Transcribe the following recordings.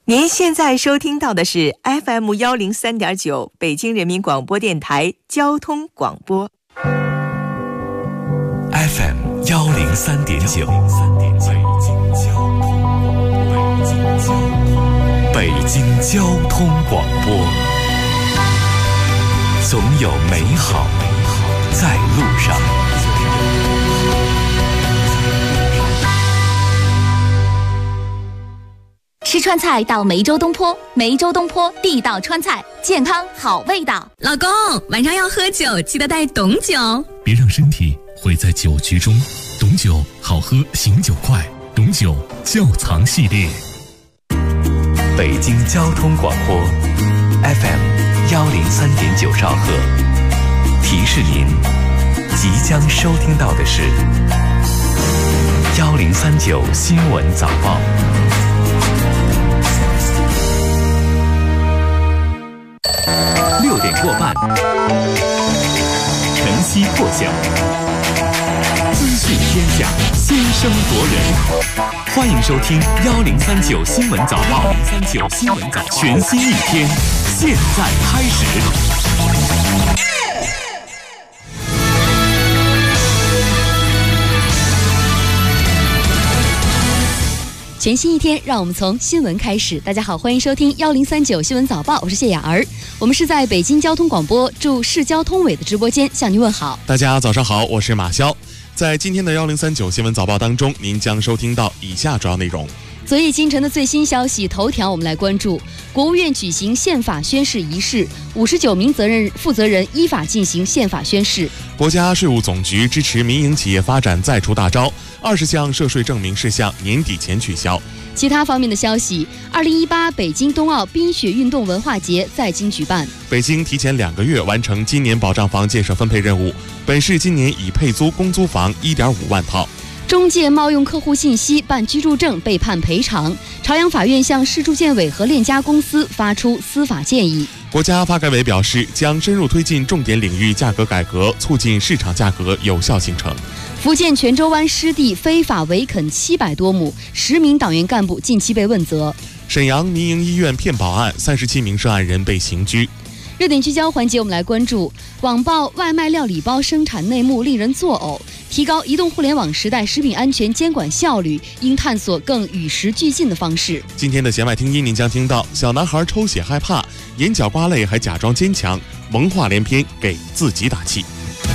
您现在收听到的是 FM103.9 北京人民广播电台交通广播。 FM103.9 北京交通广播，总有美好在路上。 吃川菜到梅州东坡，梅州东坡地道川菜，健康好味道。 老公，晚上要喝酒，记得带董酒， 别让身体毁在酒局中。董酒好喝，醒酒快。董酒窖藏系列。北京交通广播 FM103.9 兆赫，提示您即将收听到的是1039新闻早报。6点过半，晨曦破晓，资讯天下，先声夺人。欢迎收听1039新闻早报，1039新闻早报，全新一天，现在开始。 全新一天，让我们从新闻开始。大家好，欢迎收听1039新闻早报，我是谢雅儿。我们是在北京交通广播驻市交通委的直播间向您问好。 大家早上好，我是马潇。在今天的1039新闻早报当中，您将收听到以下主要内容。 昨夜今晨的最新消息头条，我们来关注国务院举行宪法宣誓仪式，59名负责人依法进行宪法宣誓。 国家税务总局支持民营企业发展再出大招，20项涉税证明事项年底前取消。 其他方面的消息，2018北京冬奥冰雪运动文化节在京举办。 北京提前2个月完成今年保障房建设分配任务，本市今年已配租公租房1.5万套。 中介冒用客户信息办居住证被判赔偿，朝阳法院向市住建委和链家公司发出司法建议。 国家发改委表示，将深入推进重点领域价格改革，促进市场价格有效形成。 福建泉州湾湿地非法围垦700多亩，10名党员干部近期被问责。 沈阳民营医院骗保案，37名涉案人被刑拘。 热点聚焦环节，我们来关注网曝外卖料理包生产内幕令人作呕，提高移动互联网时代食品安全监管效率，应探索更与时俱进的方式。 今天的弦外听音，您将听到小男孩抽血害怕，眼角刮泪还假装坚强，萌话连篇给自己打气。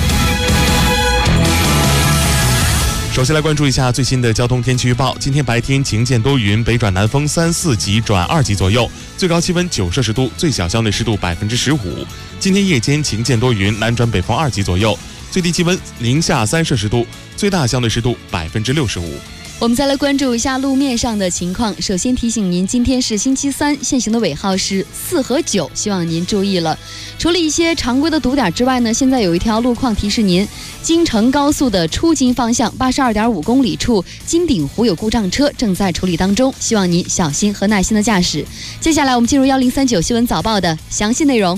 首先来关注一下最新的交通天气预报。今天白天晴间多云，北转南风3、4级转2级左右，最高气温9摄氏度，最小相对湿度15%。今天夜间晴间多云，南转北风2级左右，最低气温零下3摄氏度，最大相对湿度65%。 我们再来关注一下路面上的情况。首先提醒您，今天是星期三，限行的尾号是4和9，希望您注意了。除了一些常规的堵点之外呢，现在有一条路况提示您，京承高速的出京方向82.5公里处金鼎湖有故障车正在处理当中，希望您小心和耐心的驾驶。接下来我们进入1039新闻早报的详细内容。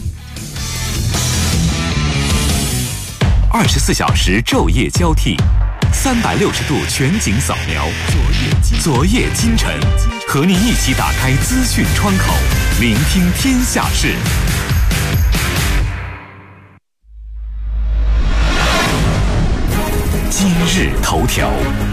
24小时昼夜交替，360度全景扫描，昨夜今晨，和您一起打开资讯窗口，聆听天下事。今日头条。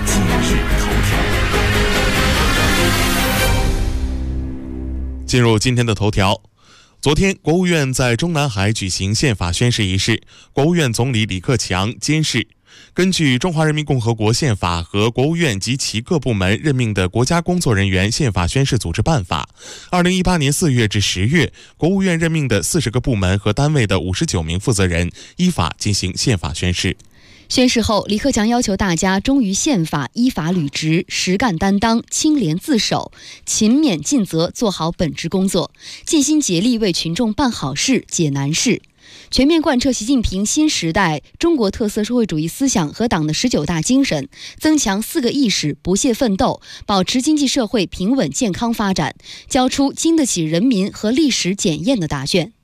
进入今天的头条。昨天，国务院在中南海举行宪法宣誓仪式，国务院总理李克强监誓。根据《中华人民共和国宪法》和国务院及其各部门任命的国家工作人员宪法宣誓组织办法，2018年4月至10月，国务院任命的40个部门和单位的59名负责人依法进行宪法宣誓。 宣誓后，李克强要求大家忠于宪法，依法履职，实干担当，清廉自守，勤勉尽责，做好本职工作，尽心竭力为群众办好事、解难事，全面贯彻习近平新时代中国特色社会主义思想和党的19大精神，增强4个意识，不懈奋斗，保持经济社会平稳健康发展，交出经得起人民和历史检验的答卷。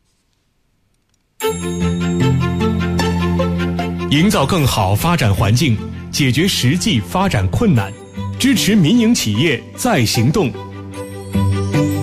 营造更好发展环境，解决实际发展困难，支持民营企业再行动。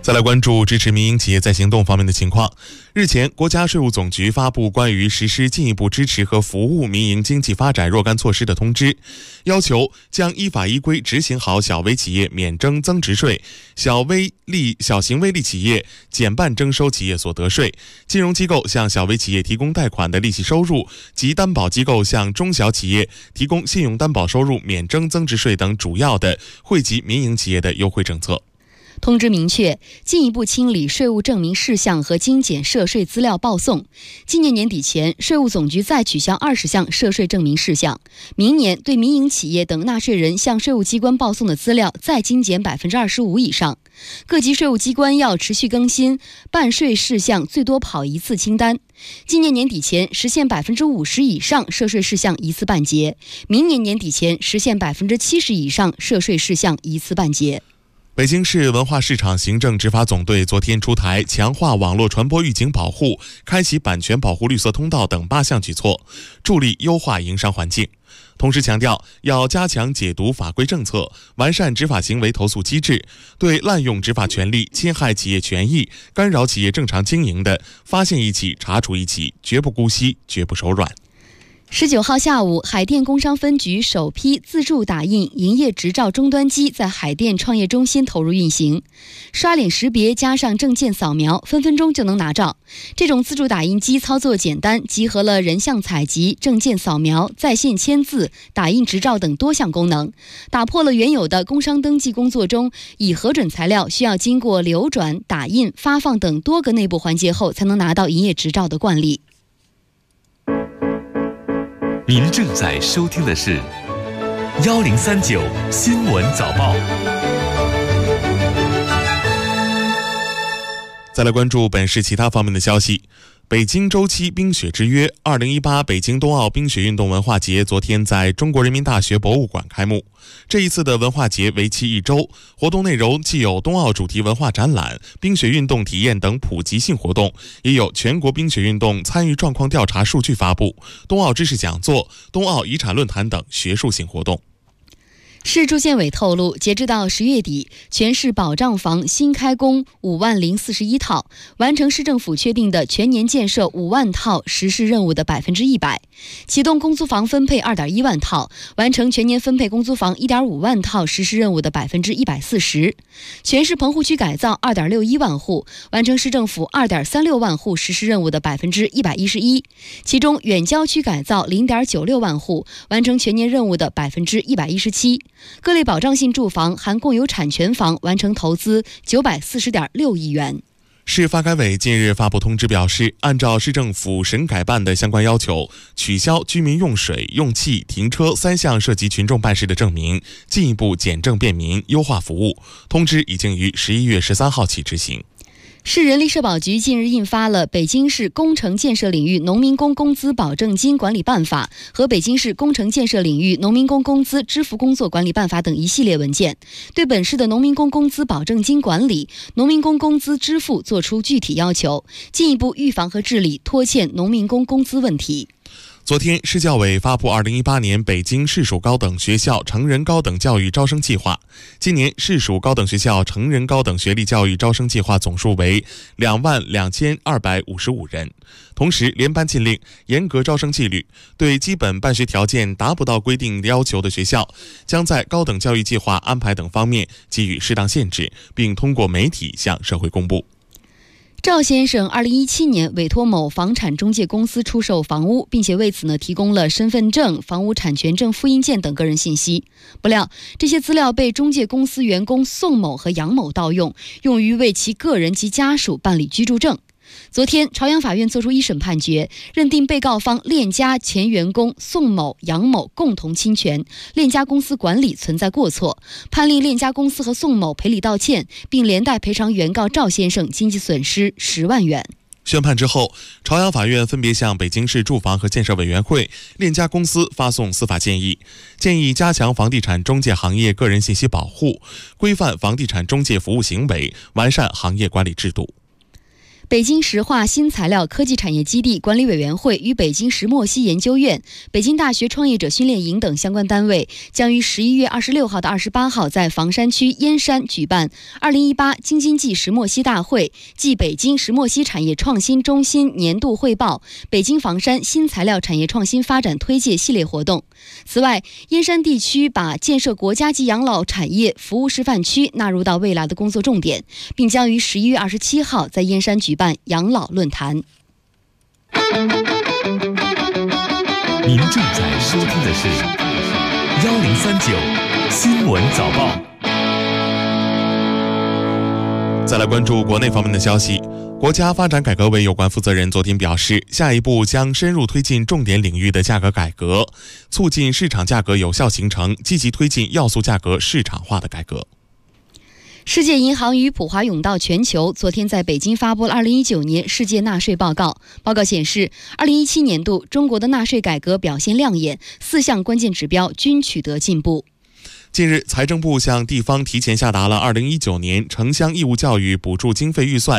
再来关注支持民营企业再行动方面的情况。日前，国家税务总局发布关于实施进一步支持和服务民营经济发展若干措施的通知，要求将依法依规执行好小微企业免征增值税、小型微利企业减半征收企业所得税、金融机构向小微企业提供贷款的利息收入及担保机构向中小企业提供信用担保收入免征增值税等主要的惠及民营企业的优惠政策。 通知明确，进一步清理税务证明事项和精简涉税资料报送。今年年底前，税务总局再取消20项涉税证明事项。明年对民营企业等纳税人向税务机关报送的资料再精简25%以上。各级税务机关要持续更新办税事项最多跑一次清单。今年年底前实现50%以上涉税事项一次办结，明年年底前实现70%以上涉税事项一次办结。 北京市文化市场行政执法总队昨天出台强化网络传播预警保护、开启版权保护绿色通道等8项举措，助力优化营商环境。同时强调，要加强解读法规政策，完善执法行为投诉机制，对滥用执法权力、侵害企业权益、干扰企业正常经营的，发现一起查处一起，绝不姑息，绝不手软。 19号下午，海淀工商分局首批自助打印营业执照终端机在海淀创业中心投入运行，刷脸识别加上证件扫描，分分钟就能拿照。这种自助打印机操作简单，集合了人像采集、证件扫描、在线签字、打印执照等多项功能，打破了原有的工商登记工作中以核准材料需要经过流转、打印、发放等多个内部环节后才能拿到营业执照的惯例。 您正在收听的是1039新闻早报。 再来关注本市其他方面的消息。北京周期冰雪之约2018北京冬奥冰雪运动文化节昨天在中国人民大学博物馆开幕。这一次的文化节为期1周，活动内容既有冬奥主题文化展览、冰雪运动体验等普及性活动，也有全国冰雪运动参与状况调查数据发布、冬奥知识讲座、冬奥遗产论坛等学术性活动。 市住建委透露，截至到10月底，全市保障房新开工50041套，完成市政府确定的全年建设5万套实施任务的100%，启动公租房分配2.1万套，完成全年分配公租房1.5万套实施任务的140%。全市棚户区改造2.61万户，完成市政府2.36万户实施任务的111%，其中远郊区改造0.96万户，完成全年任务的117%。各类保障性住房含共有产权房完成投资940.6亿元。 市发改委近日发布通知表示，按照市政府审改办的相关要求，取消居民用水、用气、停车3项涉及群众办事的证明，进一步简政便民，优化服务。通知已经于11月13号起执行。 市人力社保局近日印发了《北京市工程建设领域农民工工资保证金管理办法》和《北京市工程建设领域农民工工资支付工作管理办法》等一系列文件，对本市的农民工工资保证金管理、农民工工资支付作出具体要求，进一步预防和治理拖欠农民工工资问题。 昨天，市教委发布2018年北京市属高等学校成人高等教育招生计划。今年市属高等学校成人高等学历教育招生计划总数为22255人。同时，联办禁令，严格招生纪律，对基本办学条件达不到规定要求的学校，将在高等教育计划安排等方面给予适当限制，并通过媒体向社会公布。 赵先生2017年委托某房产中介公司出售房屋，并且为此提供了身份证、房屋产权证复印件等个人信息。不料，这些资料被中介公司员工宋某和杨某盗用，用于为其个人及家属办理居住证。昨天，朝阳法院作出一审判决，认定被告方链家前员工宋某、杨某共同侵权，链家公司管理存在过错，判令链家公司和宋某赔礼道歉，并连带赔偿原告赵先生经济损失10万元。 宣判之后，朝阳法院分别向北京市住房和建设委员会、链家公司发送司法建议，建议加强房地产中介行业个人信息保护，规范房地产中介服务行为，完善行业管理制度。 北京石化新材料科技产业基地管理委员会与北京石墨烯研究院、北京大学创业者训练营等相关单位将于11月26号到28号在房山区燕山举办2018京津冀石墨烯大会暨北京石墨烯产业创新中心年度汇报、北京房山新材料产业创新发展推介系列活动。此外，燕山地区把建设国家级养老产业服务示范区纳入到未来的工作重点，并将于11月27号在燕山举办养老论坛。 您正在收听的是1039新闻早报。 再来关注国内方面的消息。国家发展改革委有关负责人昨天表示，下一步将深入推进重点领域的价格改革，促进市场价格有效形成，积极推进要素价格市场化的改革。 世界银行与普华永道全球昨天在北京发布了2019年世界纳税报告。报告显示，2017年度中国的纳税改革表现亮眼，4项关键指标均取得进步。 近日，财政部向地方提前下达了2019年城乡义务教育补助经费预算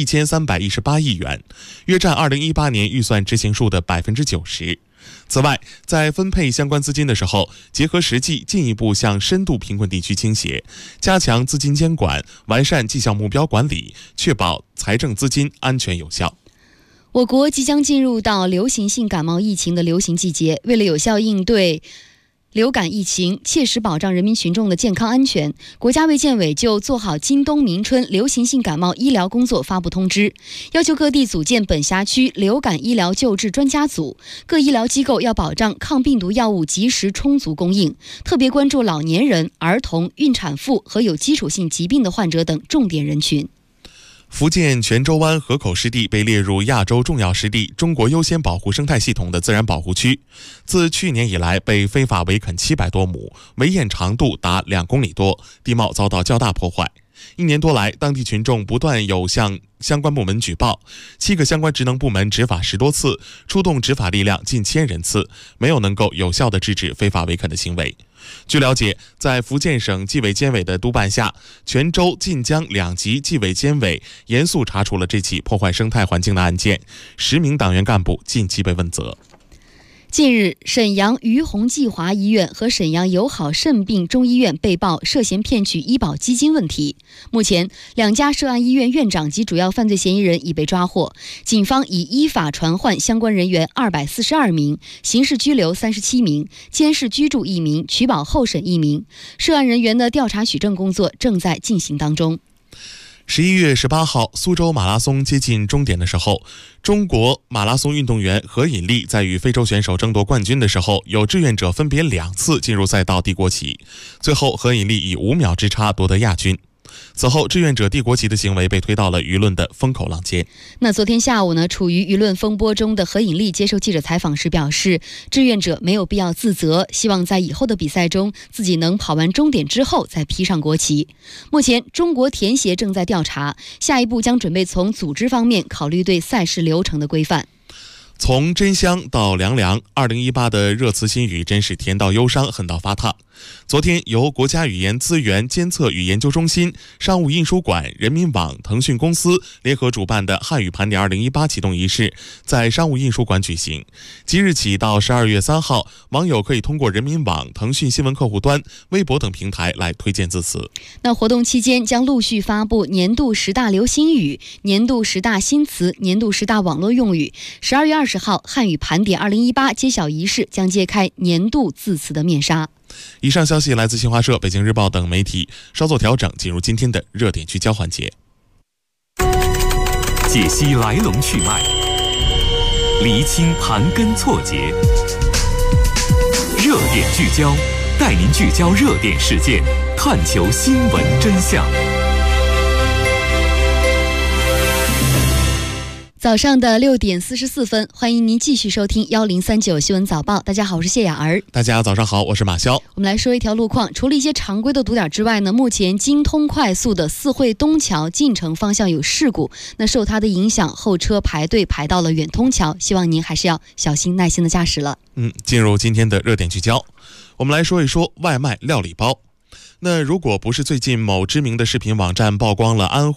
1318亿元，约占2018年预算执行数的90%。此外，在分配相关资金的时候，结合实际进一步向深度贫困地区倾斜，加强资金监管，完善绩效目标管理，确保财政资金安全有效。 我国即将进入到流行性感冒疫情的流行季节，为了有效应对流感疫情，切实保障人民群众的健康安全，国家卫健委就做好今冬明春流行性感冒医疗工作发布通知，要求各地组建本辖区流感医疗救治专家组，各医疗机构要保障抗病毒药物及时充足供应，特别关注老年人、儿童、孕产妇和有基础性疾病的患者等重点人群。 福建泉州湾河口湿地被列入亚洲重要湿地中国优先保护生态系统的自然保护区，自去年以来被非法围垦700多亩，围堰长度达2公里多，地貌遭到较大破坏。1年多来，当地群众不断有向相关部门举报，7个相关职能部门执法10多次，出动执法力量近1000人次，没有能够有效地制止非法围垦的行为。据了解，在福建省纪委监委的督办下，泉州、晋江2级纪委监委严肃查处了这起破坏生态环境的案件，10名党员干部近期被问责。 近日，沈阳于洪济华医院和沈阳友好肾病中医院被曝涉嫌骗取医保基金问题。目前，2家涉案医院院长及主要犯罪嫌疑人已被抓获，警方已依法传唤相关人员242名，刑事拘留37名，监视居住1名，取保候审1名。涉案人员的调查取证工作正在进行当中。 11月18号，苏州马拉松接近终点的时候，中国马拉松运动员何引丽在与非洲选手争夺冠军的时候，有志愿者分别2次进入赛道递国旗，最后何引丽以5秒之差夺得亚军。此后，志愿者递国旗的行为被推到了舆论的风口浪尖。 那昨天下午呢，处于舆论风波中的何引丽接受记者采访时表示，志愿者没有必要自责，希望在以后的比赛中自己能跑完终点之后再披上国旗。目前，中国田协正在调查，下一步将准备从组织方面考虑对赛事流程的规范。 从真香到凉凉，2018的热词新语真是甜到忧伤，恨到发烫。昨天，由国家语言资源监测与研究中心、商务印书馆、人民网、腾讯公司联合主办的汉语盘点2018启动仪式在商务印书馆举行。即日起到12月3号，网友可以通过人民网、腾讯新闻客户端、微博等平台来推荐字词。 那活动期间将陆续发布年度10大流行语、年度10大新词、年度10大网络用语。12月20号，汉语盘点2018揭晓仪式将揭开年度字词的面纱。 以上消息来自新华社、北京日报等媒体，稍作调整，进入今天的热点聚焦环节。 解析来龙去脉，厘清盘根错节，热点聚焦，带您聚焦热点事件，探求新闻真相。 早上的6点44分，欢迎您继续收听1039新闻早报。大家好，我是谢雅儿。 大家早上好，我是马潇。 我们来说一条路况，除了一些常规的堵点之外呢，目前京通快速的四惠东桥进城方向有事故，那受它的影响，后车排队排到了远通桥，希望您还是要小心耐心的驾驶了。 进入今天的热点聚焦，我们来说一说外卖料理包。那如果不是最近某知名的视频网站曝光了安徽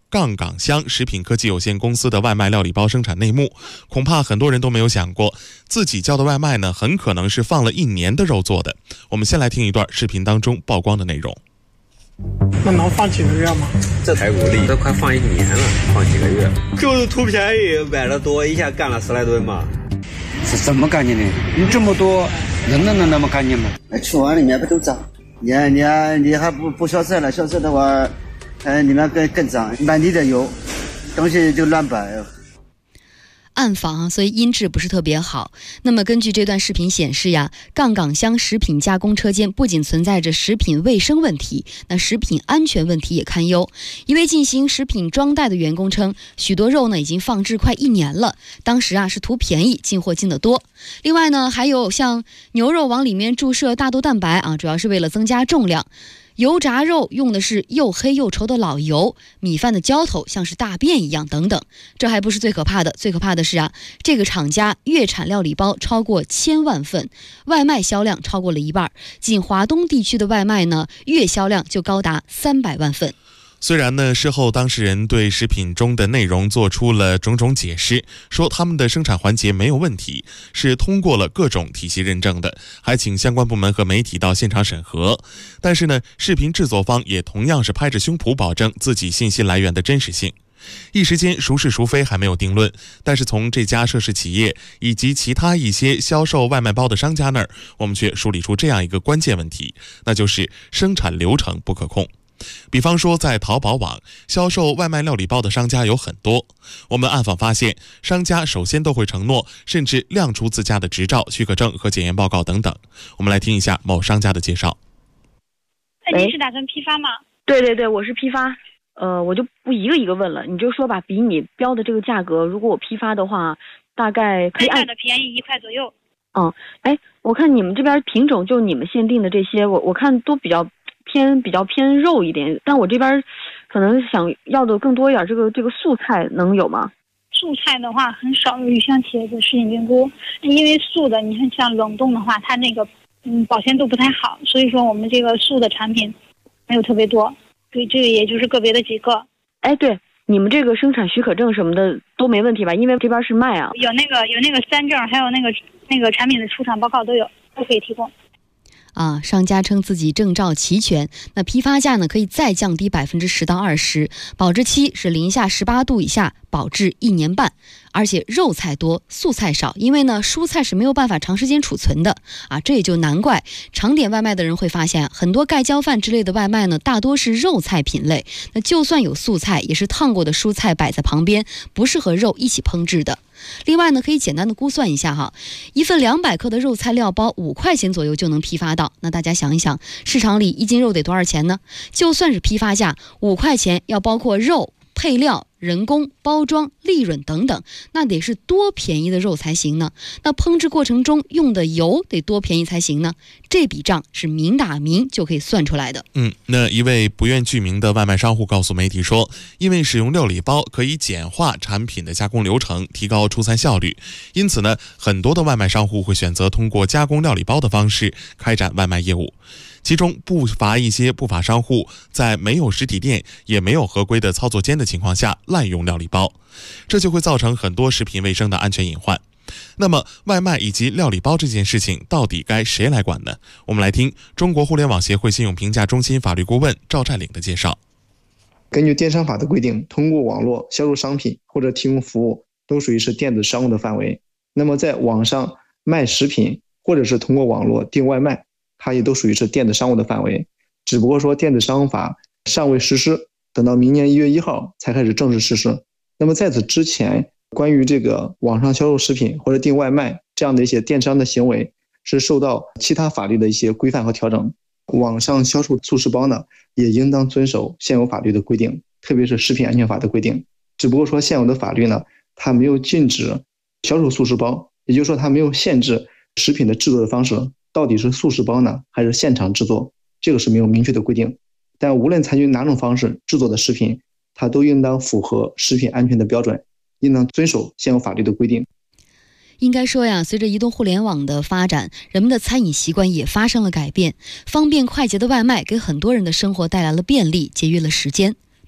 杠岗乡食品科技有限公司的外卖料理包生产内幕，恐怕很多人都没有想过，自己叫的外卖呢，很可能是放了1年的肉做的。我们先来听一段视频当中曝光的内容。 那能放几个月吗？ 这才鼓励，都快放1年了，放几个月？就是图便宜，买的多，一下干了10来吨嘛。 是怎么干净的？你这么多，能那么干净吗？ 吃完里面不都脏？你还不消色了？消色的话，里面更脏，满地的油，东西就乱摆。 暗访，所以音质不是特别好。那么根据这段视频显示呀，杠岗乡食品加工车间不仅存在着食品卫生问题，那食品安全问题也堪忧。一位进行食品装袋的员工称，许多肉呢已经放置快1年了，当时是图便宜，进货进得多。另外呢，还有像牛肉往里面注射大豆蛋白主要是为了增加重量。油炸肉用的是又黑又稠的老油，米饭的浇头像是大便一样等等。这还不是最可怕的，最可怕的是这个厂家月产料理包超过1000万份，外卖销量超过了1半，仅华东地区的外卖呢，月销量就高达300万份。 虽然呢，事后当事人对食品中的内容做出了种种解释，说他们的生产环节没有问题，是通过了各种体系认证的，还请相关部门和媒体到现场审核。但是呢，视频制作方也同样是拍着胸脯保证自己信息来源的真实性。一时间孰是孰非还没有定论，但是从这家涉事企业以及其他一些销售外卖包的商家那儿，我们却梳理出这样一个关键问题，那就是生产流程不可控。比方说在淘宝网销售外卖料理包的商家有很多，我们暗访发现，商家首先都会承诺甚至亮出自家的执照、许可证和检验报告等等。我们来听一下某商家的介绍。 你是打算批发吗？ 对，我是批发。我就不一个一个问了，你就说吧，比你标的这个价格，如果我批发的话，大概可以按的便宜1块左右。 我看你们这边品种，就你们限定的这些，我看都比较偏肉一点，但我这边可能想要的更多一点，这个素菜能有吗？ 素菜的话很少有鱼香茄子、什锦菌菇，因为素的你看像冷冻的话，它那个保鲜度不太好，所以说我们这个素的产品没有特别多。对，这个也就是个别的几个。 对，你们这个生产许可证什么的都没问题吧？因为这边是卖有那个3证，还有那个产品的出厂报告都可以提供。 商家称自己证照齐全，那批发价呢可以再降低10%到20%，保质期是零下18度以下，保质1年半。而且肉菜多，素菜少，因为呢蔬菜是没有办法长时间储存的这也就难怪常点外卖的人会发现，很多盖浇饭之类的外卖呢大多是肉菜品类，那就算有素菜也是烫过的蔬菜摆在旁边，不适合肉一起烹制的。另外呢，可以简单的估算一下一份200克的肉菜料包5块钱左右就能批发到。那大家想一想，市场里1斤肉得多少钱呢？就算是批发价5块钱，要包括肉、配料、人工、包装、利润等等，那得是多便宜的肉才行呢？那烹制过程中用的油得多便宜才行呢？这笔账是明打明就可以算出来的。 那一位不愿具名的外卖商户告诉媒体说，因为使用料理包可以简化产品的加工流程，提高出餐效率，因此呢，很多的外卖商户会选择通过加工料理包的方式开展外卖业务。其中不乏一些不法商户在没有实体店也没有合规的操作间的情况下滥用料理包，这就会造成很多食品卫生的安全隐患。那么外卖以及料理包这件事情到底该谁来管呢？我们来听中国互联网协会信用评价中心法律顾问赵占领的介绍。 根据电商法的规定，通过网络销售商品或者提供服务都属于是电子商务的范围。那么在网上卖食品或者是通过网络订外卖，它也都属于是电子商务的范围，只不过说电子商务法尚未实施，等到明年1月1号才开始正式实施。那么在此之前，关于这个网上销售食品或者订外卖这样的一些电商的行为，是受到其他法律的一些规范和调整。网上销售速食包呢，也应当遵守现有法律的规定，特别是食品安全法的规定。只不过说现有的法律呢，它没有禁止销售速食包，也就是说它没有限制食品的制作的方式到底是速食包呢，还是现场制作，这个是没有明确的规定。但无论采取哪种方式制作的食品，它都应当符合食品安全的标准，应当遵守现有法律的规定。 应该说呀，随着移动互联网的发展，人们的餐饮习惯也发生了改变。方便快捷的外卖给很多人的生活带来了便利，节约了时间。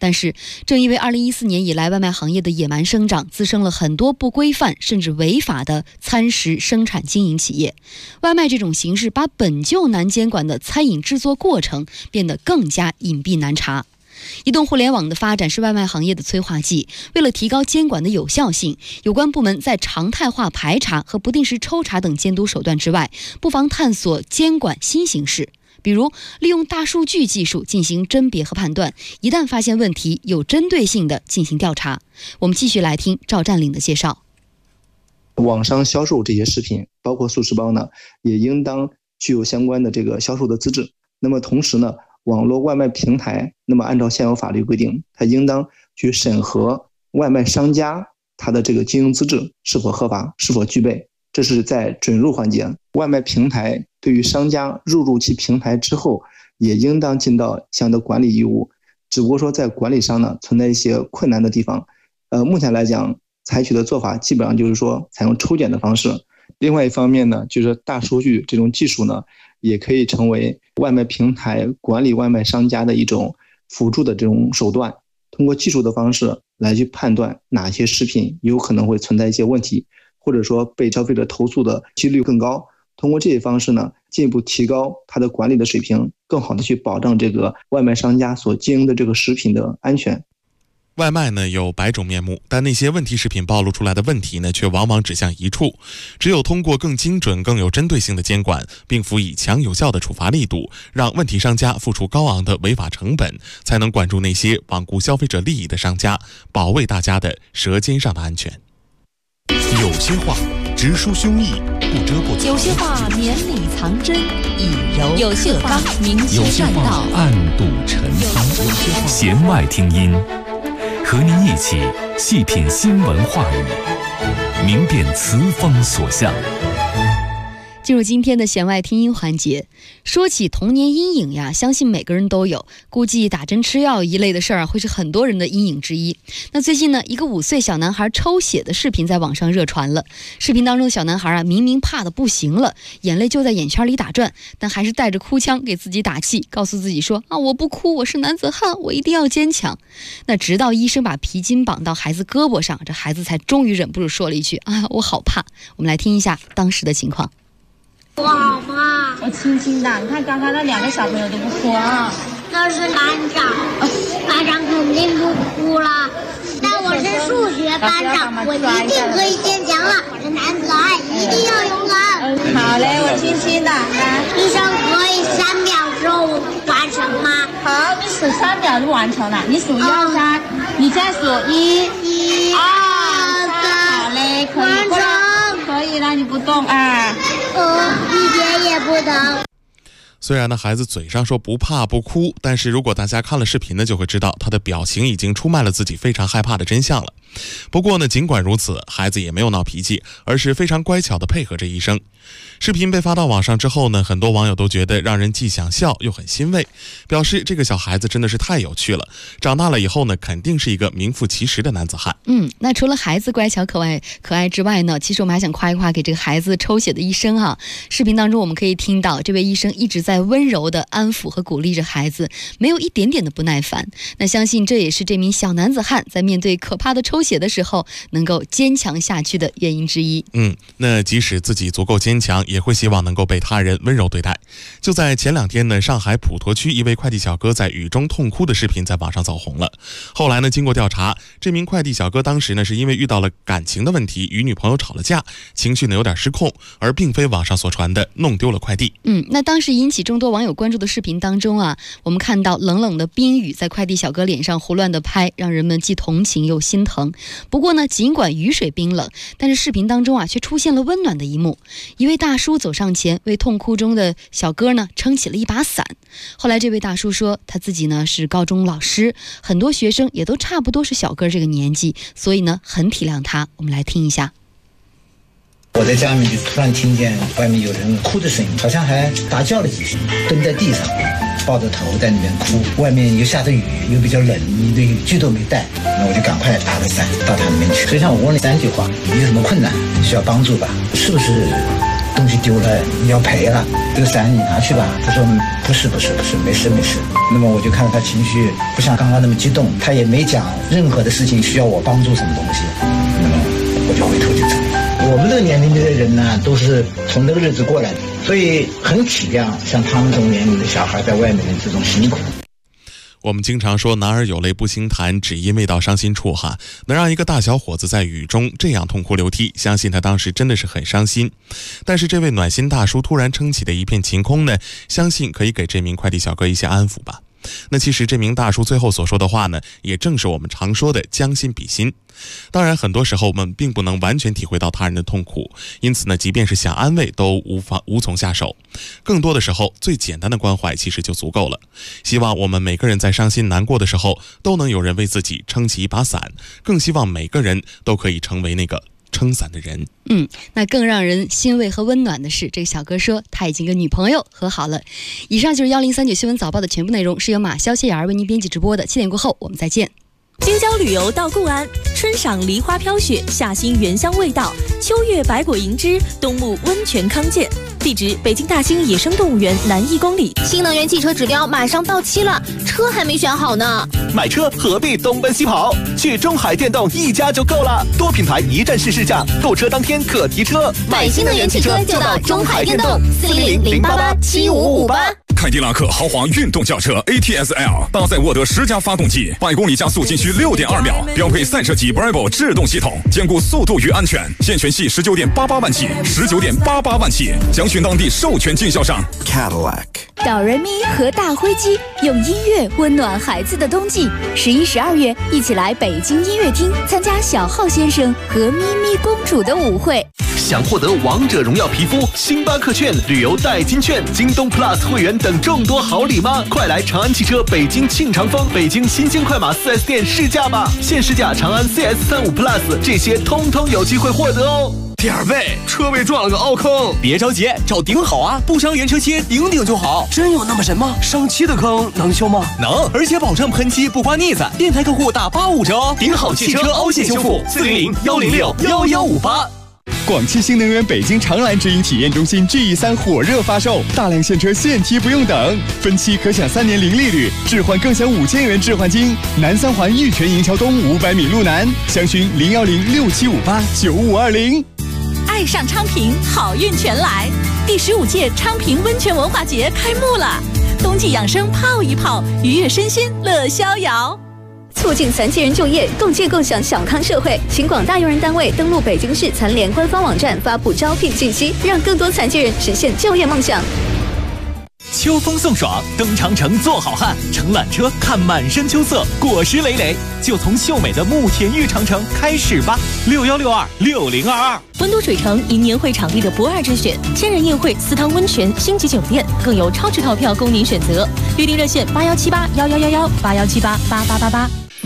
但是正因为2014年以来外卖行业的野蛮生长，滋生了很多不规范甚至违法的餐食生产经营企业。外卖这种形式把本就难监管的餐饮制作过程变得更加隐蔽难查。移动互联网的发展是外卖行业的催化剂，为了提高监管的有效性，有关部门在常态化排查和不定时抽查等监督手段之外，不妨探索监管新形式，比如利用大数据技术进行甄别和判断，一旦发现问题，有针对性的进行调查。我们继续来听赵占领的介绍。 网上销售这些食品，包括速食包呢，也应当具有相关的这个销售的资质。那么同时呢，网络外卖平台，那么按照现有法律规定，它应当去审核外卖商家它的这个经营资质是否合法，是否具备。这是在准入环节。外卖平台对于商家入其平台之后，也应当尽到相应的管理义务。只不过说在管理上呢，存在一些困难的地方。目前来讲，采取的做法基本上就是说采用抽检的方式。另外一方面呢，就是大数据这种技术呢，也可以成为外卖平台管理外卖商家的一种辅助的这种手段，通过技术的方式来去判断哪些食品有可能会存在一些问题，或者说被消费者投诉的几率更高。通过这些方式呢，进一步提高它的管理的水平，更好的去保障这个外卖商家所经营的这个食品的安全。 外卖呢有百种面目，但那些问题食品暴露出来的问题呢，却往往指向一处。只有通过更精准、更有针对性的监管，并辅以强有效的处罚力度，让问题商家付出高昂的违法成本，才能管住那些罔顾消费者利益的商家，保卫大家的舌尖上的安全。 有些话直抒胸臆，不遮不藏； 有些话绵里藏针，以柔有些话明有些话暗度陈仓。弦外听音，和您一起细品新闻话语，明辨词风所向。 进入今天的弦外听音环节。说起童年阴影呀，相信每个人都有，估计打针吃药一类的事儿会是很多人的阴影之一。那最近呢，一个5岁小男孩抽血的视频在网上热传了。视频当中的小男孩啊，明明怕得不行了，眼泪就在眼圈里打转，但还是带着哭腔给自己打气，告诉自己说啊，我不哭，我是男子汉，我一定要坚强。那直到医生把皮筋绑到孩子胳膊上，这孩子才终于忍不住说了一句啊，我好怕。我们来听一下当时的情况。 我好怕， 我轻轻的，你看刚才那2个小朋友都不哭啊。 那是班长，班长肯定不哭了。但我是数学班长，我一定可以坚强了。我是男子汉，一定要勇敢。 好嘞，我轻轻的。 医生可以3秒之后完成吗？ 好，你数3秒就完成了。你数1、2、3，你再数1、2、3，好嘞，可以完成。可以了，你不动啊。 一点也不疼。 虽然呢，孩子嘴上说不怕不哭，但是如果大家看了视频呢，就会知道他的表情已经出卖了自己非常害怕的真相了。不过呢，尽管如此，孩子也没有闹脾气，而是非常乖巧地配合着医生。视频被发到网上之后呢，很多网友都觉得让人既想笑又很欣慰，表示这个小孩子真的是太有趣了，长大了以后呢，肯定是一个名副其实的男子汉。 那除了孩子乖巧可爱之外呢，其实我们还想夸一夸给这个孩子抽血的医生哈。视频当中我们可以听到这位医生一直在温柔地安抚和鼓励着孩子，没有一点点的不耐烦。那相信这也是这名小男子汉在面对可怕的抽血的时候能够坚强下去的原因之一。 那即使自己足够坚强，也会希望能够被他人温柔对待。就在前2天呢，上海普陀区一位快递小哥在雨中痛哭的视频在网上走红了。后来呢，经过调查，这名快递小哥当时呢是因为遇到了感情的问题，与女朋友吵了架，情绪呢有点失控，而并非网上所传的弄丢了快递。 那当时引起众多网友关注的视频当中啊，我们看到冷冷的冰雨在快递小哥脸上胡乱的拍，让人们既同情又心疼。不过呢，尽管雨水冰冷，但是视频当中啊却出现了温暖的一幕。一位大叔走上前，为痛哭中的小哥呢撑起了一把伞。后来这位大叔说，他自己呢是高中老师，很多学生也都差不多是小哥这个年纪，所以呢很体谅他。我们来听一下。 我在家里面就突然听见外面有人哭的声音，好像还大叫了几声，蹲在地上抱着头在那边哭。外面又下着雨，又比较冷，一堆雨具都没带，那我就赶快打着伞到他那边去。实际上我问了3句话：你有什么困难需要帮助吧？是不是东西丢了你要赔了，这个伞你拿去吧。他说不是，没事。那么我就看到他情绪不像刚刚那么激动，他也没讲任何的事情需要我帮助什么东西，那么我就回头就走了。我们这个年龄的人呢，都是从那个日子过来的，所以很体谅像他们这种年龄的小孩在外面的这种辛苦。 我们经常说男儿有泪不轻弹，只因未到伤心处哈。能让一个大小伙子在雨中这样痛哭流涕，相信他当时真的是很伤心。但是这位暖心大叔突然撑起的一片晴空呢，相信可以给这名快递小哥一些安抚吧。那其实这名大叔最后所说的话呢，也正是我们常说的将心比心。当然很多时候我们并不能完全体会到他人的痛苦，因此呢，即便是想安慰都无从下手。更多的时候，最简单的关怀其实就足够了。希望我们每个人在伤心难过的时候，都能有人为自己撑起一把伞，更希望每个人都可以成为那个撑伞的人。 那更让人欣慰和温暖的是，这个小哥说他已经跟女朋友和好了。以上就是1039新闻早报的全部内容，是由马潇谢雅儿为您编辑直播的。7点过后我们再见。 京郊旅游到固安，春赏梨花飘雪，夏欣原香味道，秋月百果盈枝，冬沐温泉康健。地址：北京大兴野生动物园南1公里。 新能源汽车指标马上到期了，车还没选好呢。 买车何必东奔西跑？去中海电动一家就够了，多品牌一站式试驾，购车当天可提车。 买新能源汽车就到中海电动，400-088-7558。 凯迪拉克豪华运动轿车 ATS-L 搭载沃德10加发动机，100公里加速仅需6.2秒，标配赛车级 Bravo 制动系统，兼顾速度与安全。现权系19.88万起，19.88万起，详询当地授权经销商。 Cadillac。哆瑞咪和大灰鸡用音乐温暖孩子的冬季。11、12月，一起来北京音乐厅参加小浩先生和咪咪公主的舞会。 想获得王者荣耀皮肤、星巴克券、旅游代金券、京东 Plus 会员等众多好礼吗？快来长安汽车北京庆长丰、北京新兴快马 4S 店试驾吧！现试驾长安 CS35 Plus， 这些通通有机会获得哦。 第二位，车位撞了个凹坑，别着急，找顶好啊，不伤原车漆，顶就好。真有那么神吗？上漆的坑能修吗？能，而且保证喷漆不刮腻子。电台客户打85折哦。顶好汽车凹陷修复，400-106-1158。 广汽新能源北京长蓝直营体验中心 GE3 火热发售，大量现车现提不用等，分期可享3年零利率，置换更享5000元置换金。南三环玉泉营桥东500米路南，详询010-6758-9520。 爱上昌平，好运全来！第15届昌平温泉文化节开幕了，冬季养生泡一泡，愉悦身心乐逍遥。促进残疾人就业，共建共享小康社会，请广大用人单位登录北京市残联官方网站发布招聘信息，让更多残疾人实现就业梦想。 秋风送爽，登长城做好汉，乘缆车看满山秋色，果实累累，就从秀美的慕田峪长城开始吧。6162-6022。 温都水城因年会场地的不二之选，千人宴会、4汤温泉、星级酒店，更有超值套票供您选择。预订热线8178111181788888。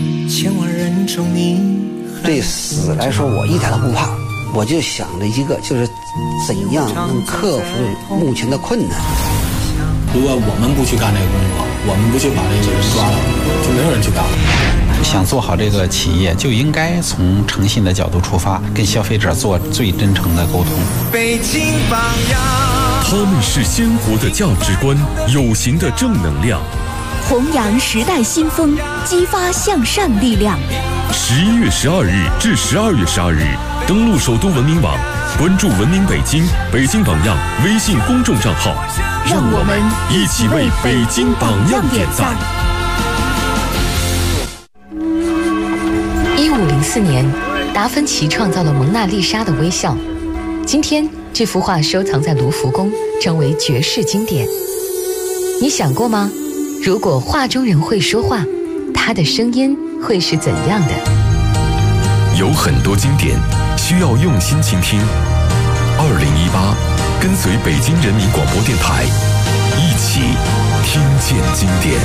对死来说，我一点都不怕，我就想着一个，就是怎样能克服目前的困难。 如果我们不去干这个工作，我们不去把这个人抓了，就没有人去干了。 想做好这个企业，就应该从诚信的角度出发，跟消费者做最真诚的沟通。 北京榜样， 他们是鲜活的价值观，有形的正能量， 弘扬时代新风，激发向善力量。 11月12日至12月12日，登录首都文明网，关注文明北京、北京榜样微信公众账号， 让我们一起为北京榜样点赞。 1504年，达芬奇创造了蒙娜丽莎的微笑。今天，这幅画收藏在卢浮宫，成为绝世经典。你想过吗？如果画中人会说话，他的声音会是怎样的？ 有很多经典需要用心倾听。2018，跟随北京人民广播电台，一起听见经典。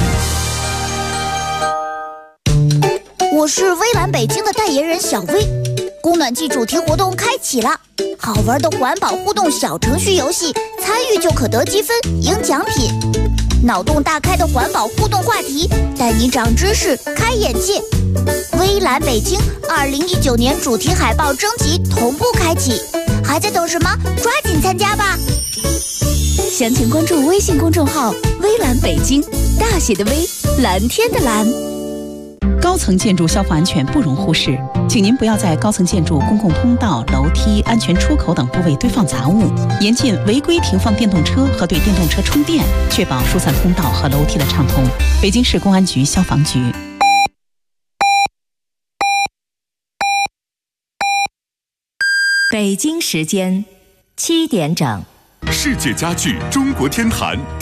我是微蓝北京的代言人小薇，供暖季主题活动开启了，好玩的环保互动小程序游戏，参与就可得积分赢奖品。脑洞大开的环保互动话题，带你长知识开眼界。微蓝北京2019年主题海报征集同步开启， 还在等什么？抓紧参加吧！ 详情关注微信公众号“微蓝北京”，大写的微，蓝天的蓝。 高层建筑消防安全不容忽视，请您不要在高层建筑公共通道、楼梯、安全出口等部位堆放杂物，严禁违规停放电动车和对电动车充电，确保疏散通道和楼梯的畅通。北京市公安局消防局。 北京时间7点整。 世界家具中国天坛